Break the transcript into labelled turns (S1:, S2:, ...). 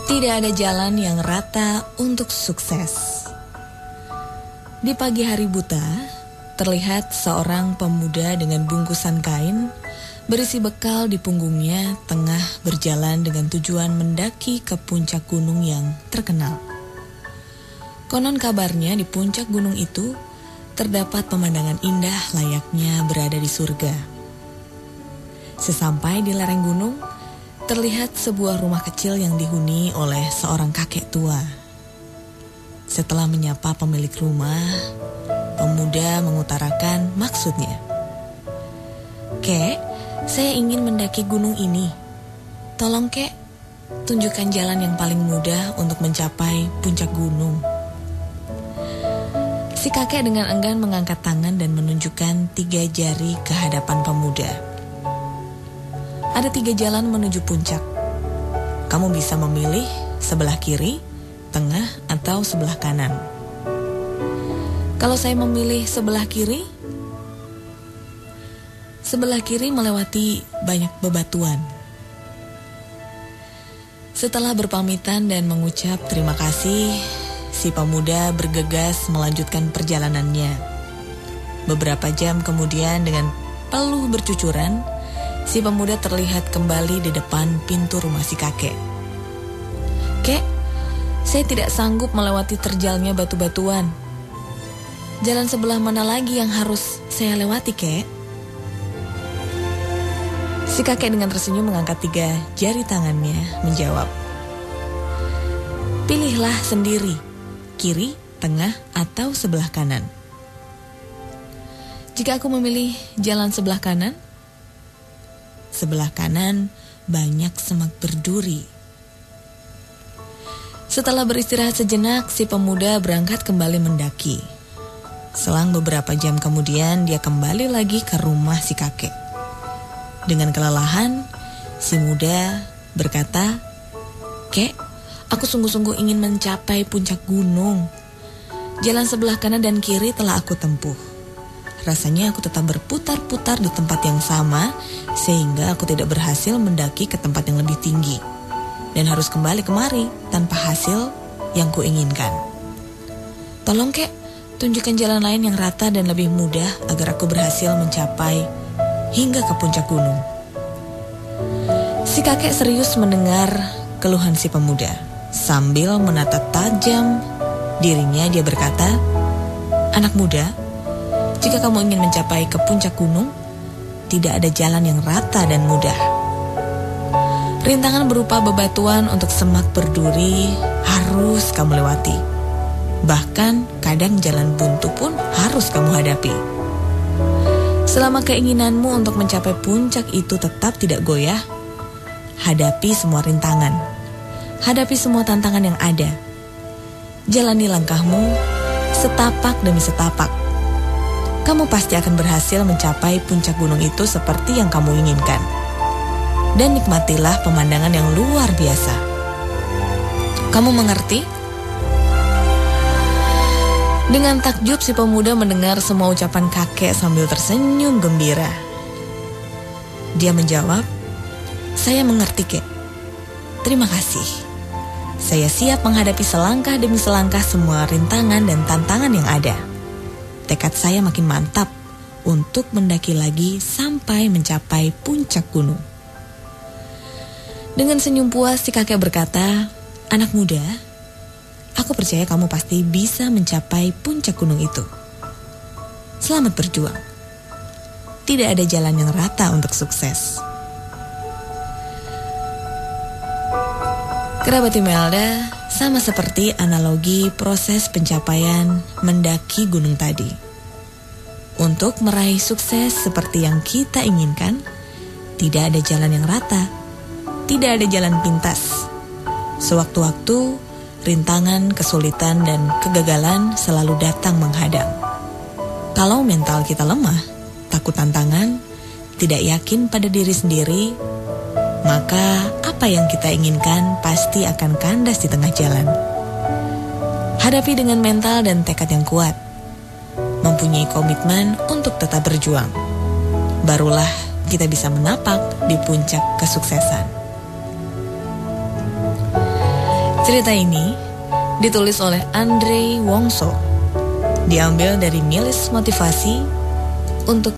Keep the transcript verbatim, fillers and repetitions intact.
S1: Tidak ada jalan yang rata untuk sukses. Di pagi hari buta, terlihat seorang pemuda dengan bungkusan kain berisi bekal di punggungnya tengah berjalan dengan tujuan mendaki ke puncak gunung yang terkenal. Konon kabarnya di puncak gunung itu terdapat pemandangan indah layaknya berada di surga. Sesampai di lereng gunung, terlihat sebuah rumah kecil yang dihuni oleh seorang kakek tua. Setelah menyapa pemilik rumah, pemuda mengutarakan maksudnya. "Kek, saya ingin mendaki gunung ini. Tolong kek, tunjukkan jalan yang paling mudah untuk mencapai puncak gunung." Si kakek dengan enggan mengangkat tangan dan menunjukkan tiga jari ke hadapan pemuda. Ada tiga jalan menuju puncak. Kamu bisa memilih sebelah kiri, tengah, atau sebelah kanan. Kalau saya memilih sebelah kiri, sebelah kiri melewati banyak bebatuan. Setelah berpamitan dan mengucap terima kasih, si pemuda bergegas melanjutkan perjalanannya. Beberapa jam kemudian dengan peluh bercucuran, si pemuda terlihat kembali di depan pintu rumah si kakek. "Kek, saya tidak sanggup melewati terjalnya batu-batuan. Jalan sebelah mana lagi yang harus saya lewati, kek?" Si kakek dengan tersenyum mengangkat tiga jari tangannya, menjawab, "Pilihlah sendiri, kiri, tengah, atau sebelah kanan." "Jika aku memilih jalan sebelah kanan?" "Sebelah kanan banyak semak berduri." Setelah beristirahat sejenak, si pemuda berangkat kembali mendaki. Selang beberapa jam kemudian, dia kembali lagi ke rumah si kakek. Dengan kelelahan, si muda berkata, "Kek, aku sungguh-sungguh ingin mencapai puncak gunung. Jalan sebelah kanan dan kiri telah aku tempuh. Rasanya aku tetap berputar-putar di tempat yang sama, sehingga aku tidak berhasil mendaki ke tempat yang lebih tinggi. Dan harus kembali kemari tanpa hasil yang kuinginkan. Tolong kek, tunjukkan jalan lain yang rata dan lebih mudah agar aku berhasil mencapai hingga ke puncak gunung." Si kakek serius mendengar keluhan si pemuda. Sambil menatap tajam dirinya, dia berkata, "Anak muda, jika kamu ingin mencapai ke puncak gunung, tidak ada jalan yang rata dan mudah. Rintangan berupa bebatuan untuk semak berduri harus kamu lewati. Bahkan kadang jalan buntu pun harus kamu hadapi. Selama keinginanmu untuk mencapai puncak itu tetap tidak goyah, hadapi semua rintangan. Hadapi semua tantangan yang ada. Jalani langkahmu setapak demi setapak. Kamu pasti akan berhasil mencapai puncak gunung itu seperti yang kamu inginkan. Dan nikmatilah pemandangan yang luar biasa. Kamu mengerti?" Dengan takjub si pemuda mendengar semua ucapan kakek sambil tersenyum gembira. Dia menjawab, "Saya mengerti, kek. Terima kasih. Saya siap menghadapi selangkah demi selangkah semua rintangan dan tantangan yang ada. Tekad saya makin mantap untuk mendaki lagi sampai mencapai puncak gunung." Dengan senyum puas si kakek berkata, "Anak muda, aku percaya kamu pasti bisa mencapai puncak gunung itu. Selamat berjuang. Tidak ada jalan yang rata untuk sukses." Kerabat Imelda, sama seperti analogi proses pencapaian mendaki gunung tadi. Untuk meraih sukses seperti yang kita inginkan, tidak ada jalan yang rata. Tidak ada jalan pintas. Sewaktu-waktu, rintangan, kesulitan, dan kegagalan selalu datang menghadang. Kalau mental kita lemah, takut tantangan, tidak yakin pada diri sendiri, maka apa yang kita inginkan pasti akan kandas di tengah jalan. Hadapi dengan mental dan tekad yang kuat. Mempunyai komitmen untuk tetap berjuang. Barulah kita bisa menapak di puncak kesuksesan. Cerita ini ditulis oleh Andre Wongso, diambil dari Milis Motivasi untuk